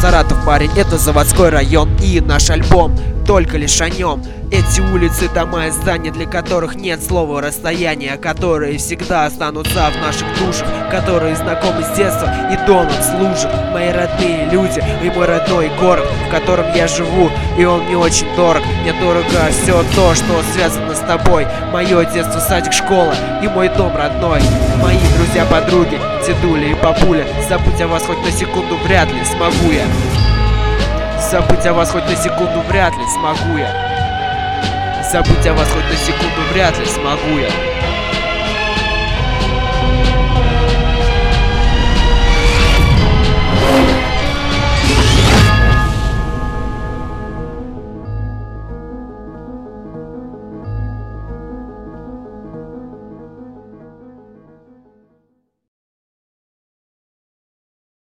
Саратов, парень, это заводской район. И наш альбом только лишь о нем. Эти улицы, дома и здания, для которых нет слова расстояния, которые всегда останутся в наших душах, которые знакомы с детства и домом служат. Мои родные люди и мой родной город, в котором я живу, и он мне очень дорог. Мне дорого все то, что связано с тобой. Мое детство, садик, школа и мой дом родной. Мои друзья, подруги, дедуля и бабуля. Забыть о вас хоть на секунду вряд ли смогу я. Забыть о вас хоть на секунду вряд ли смогу я. Забыть о вас хоть на секунду вряд ли смогу я.